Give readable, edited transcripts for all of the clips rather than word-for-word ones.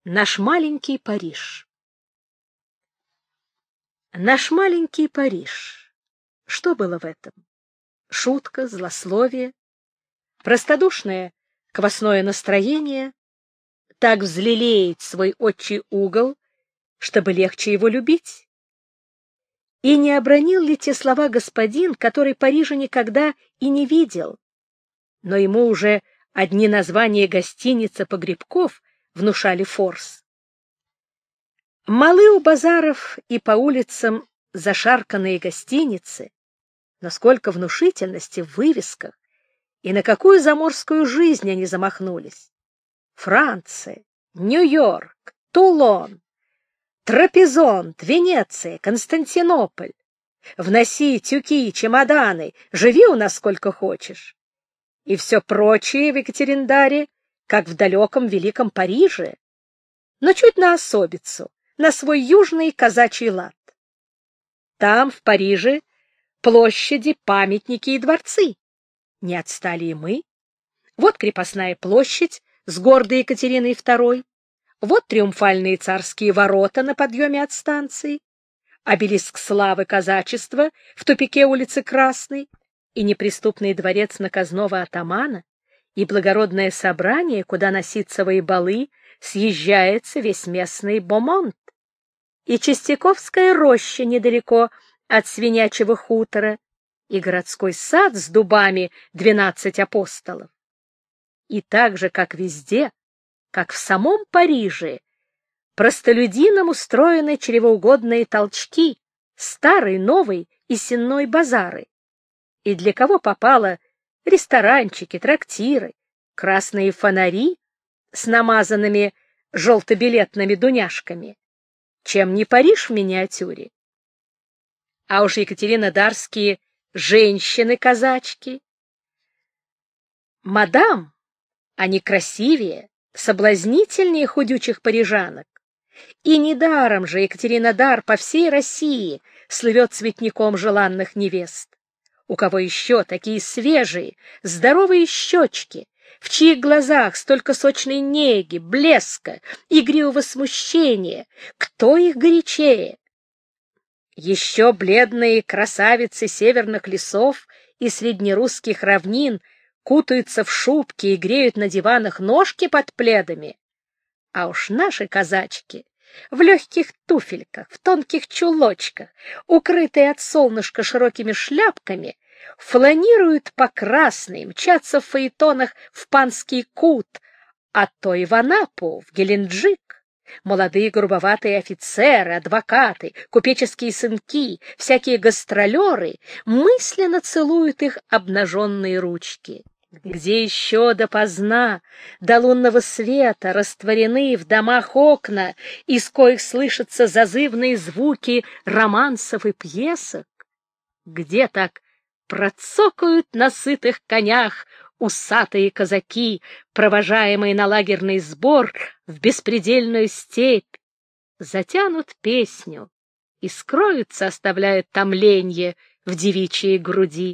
Наш маленький Париж. Наш маленький Париж. Что было в этом? Шутка, злословие, простодушное квасное настроение, так взлелеять свой отчий угол, чтобы легче его любить? И не обронил ли те слова господин, который Парижа никогда и не видел, но ему уже одни названия гостиниц и погребков внушали форс? Малы у базаров и по улицам зашарканные гостиницы, но сколько внушительности в вывесках, и на какую заморскую жизнь они замахнулись! Франция, Нью-Йорк, Тулон, Трапезонд, Венеция, Константинополь. Вноси тюки, чемоданы, живи у нас сколько хочешь. И все прочее в Екатериндаре, как в далеком великом Париже, но чуть на особицу, на свой южный казачий лад. Там, в Париже, площади, памятники и дворцы. Не отстали и мы. Вот крепостная площадь с гордой Екатериной II, вот триумфальные царские ворота на подъеме от станции, обелиск славы казачества в тупике улицы Красной и неприступный дворец наказного атамана, и благородное собрание, куда на ситцевые балы съезжается весь местный бомонд, и Чистяковская роща недалеко от Свинячьего хутора, и городской сад с дубами 12 апостолов. И так же, как везде, как в самом Париже, простолюдинам устроены чревоугодные толчки, старый, новый и сенной базары. И для кого попало ресторанчики, трактиры, красные фонари с намазанными желтобилетными дуняшками, чем не Париж в миниатюре? А уж екатеринодарские женщины-казачки. Мадам, они красивее, соблазнительнее худючих парижанок. И недаром же Екатеринодар по всей России слывет цветником желанных невест. У кого еще такие свежие, здоровые щечки, в чьих глазах столько сочной неги, блеска, игривого смущения, кто их горячее? Еще бледные красавицы северных лесов и среднерусских равнин кутаются в шубки и греют на диванах ножки под пледами. А уж наши казачки в легких туфельках, в тонких чулочках, укрытые от солнышка широкими шляпками, фланируют по Красной, мчатся в фаэтонах в Панский Кут, а то и в Анапу, в Геленджик. Молодые грубоватые офицеры, адвокаты, купеческие сынки, всякие гастролеры мысленно целуют их обнаженные ручки. Где еще допоздна, до лунного света, растворены в домах окна, из коих слышатся зазывные звуки романсов и пьесок? Где так процокают на сытых конях усатые казаки, провожаемые на лагерный сбор в беспредельную степь, затянут песню и скроются, оставляя томленье в девичьей груди?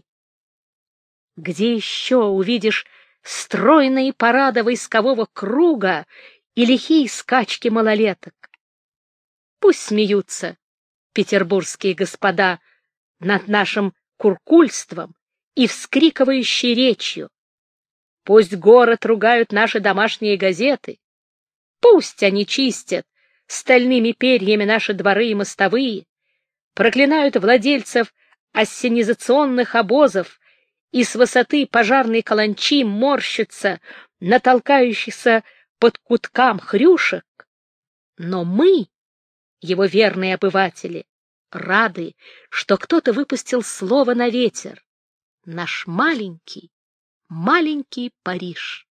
Где еще увидишь стройные парады войскового круга и лихие скачки малолеток? Пусть смеются петербургские господа над нашим куркульством и вскрикивающей речью. Пусть город ругают наши домашние газеты. Пусть они чистят стальными перьями наши дворы и мостовые, проклинают владельцев ассенизационных обозов и с высоты пожарной каланчи морщатся на толкающихся под куткам хрюшек. Но мы, его верные обыватели, рады, что кто-то выпустил слово на ветер. Наш маленький, маленький Париж.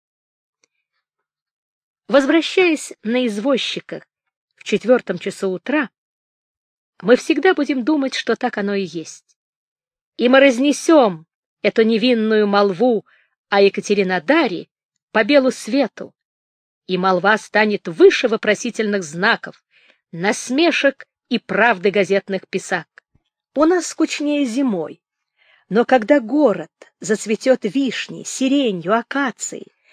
Возвращаясь на извозчиках в 4 часу утра, мы всегда будем думать, что так оно и есть. И мы разнесем эту невинную молву о Екатеринодаре по белу свету, и молва станет выше вопросительных знаков, насмешек и правды газетных писак. У нас скучнее зимой, но когда город зацветет вишней, сиренью, акацией,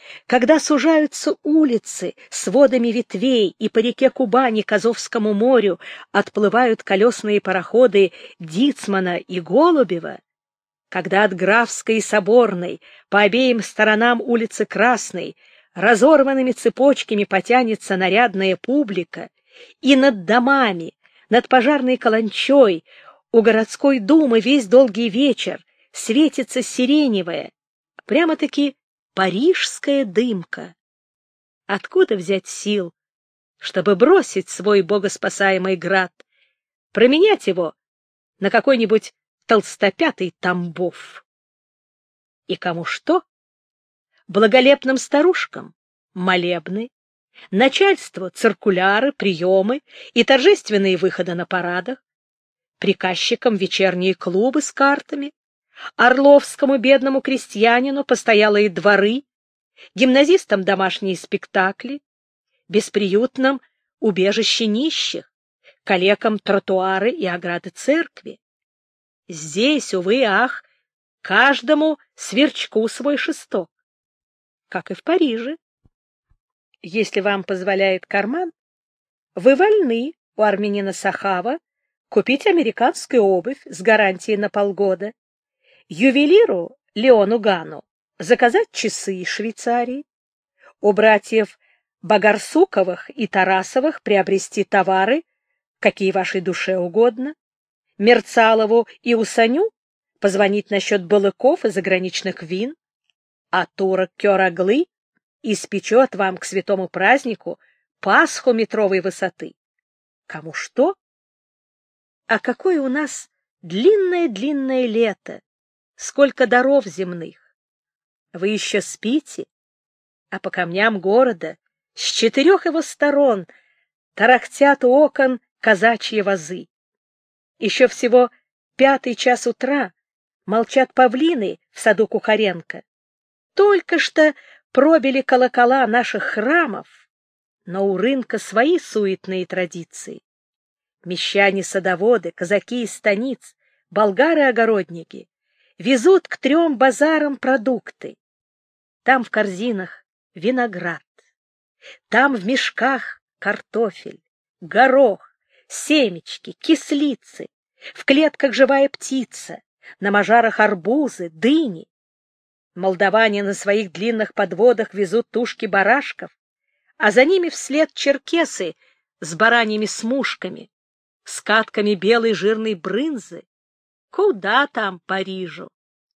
когда сужаются улицы с водами ветвей и по реке Кубани к Азовскому морю отплывают колесные пароходы Дицмана и Голубева, когда от Графской и Соборной по обеим сторонам улицы Красной разорванными цепочками потянется нарядная публика, и над домами, над пожарной каланчой у городской думы весь долгий вечер светится сиреневая, прямо-таки парижская дымка. Откуда взять сил, чтобы бросить свой богоспасаемый град, променять его на какой-нибудь толстопятый Тамбов? И кому что? Благолепным старушкам молебны, начальству циркуляры, приемы и торжественные выходы на парадах, приказчикам вечерние клубы с картами, орловскому бедному крестьянину постоялые дворы, гимназистам домашние спектакли, бесприютным убежище нищих, калекам тротуары и ограды церкви. Здесь, увы и ах, каждому сверчку свой шесток, как и в Париже. Если вам позволяет карман, вы вольны у армянина Сахава купить американскую обувь с гарантией на полгода, ювелиру Леону Гану заказать часы из Швейцарии, у братьев Багарсуковых и Тарасовых приобрести товары, какие вашей душе угодно, Мерцалову и Усаню позвонить насчет балыков и заграничных вин, а турок Кёраглы испечет вам к святому празднику Пасху метровой высоты. Кому что? А какое у нас длинное-длинное лето, сколько даров земных! Вы еще спите, а по камням города с 4 его сторон тарахтят у окон казачьи вазы. Еще всего 5 час утра молчат павлины в саду Кухаренко. Только что пробили колокола наших храмов, но у рынка свои суетные традиции. Мещане-садоводы, казаки из станиц, болгары-огородники везут к 3 базарам продукты. Там в корзинах виноград, там в мешках картофель, горох, семечки, кислицы, в клетках живая птица, на мажарах арбузы, дыни. Молдаване на своих длинных подводах везут тушки барашков, а за ними вслед черкесы с бараньими смушками, с катками белой жирной брынзы. Куда там Парижу?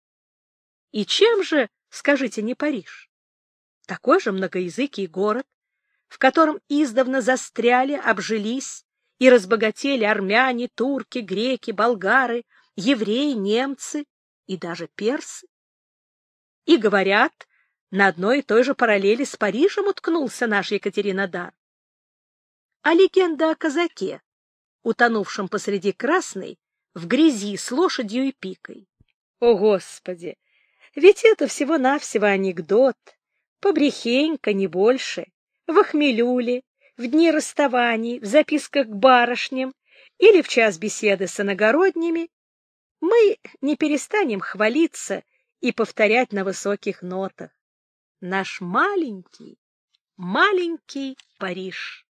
И чем же, скажите, не Париж? Такой же многоязыкий город, в котором издавна застряли, обжились и разбогатели армяне, турки, греки, болгары, евреи, немцы и даже персы. И, говорят, на одной и той же параллели с Парижем уткнулся наш Екатеринодар. А легенда о казаке, утонувшем посреди Красной, в грязи с лошадью и пикой. О, Господи! Ведь это всего-навсего анекдот, побрехенька, не больше, в охмелюле, в дни расставаний, в записках к барышням или в час беседы с иногородними мы не перестанем хвалиться и повторять на высоких нотах. Наш маленький, маленький Париж.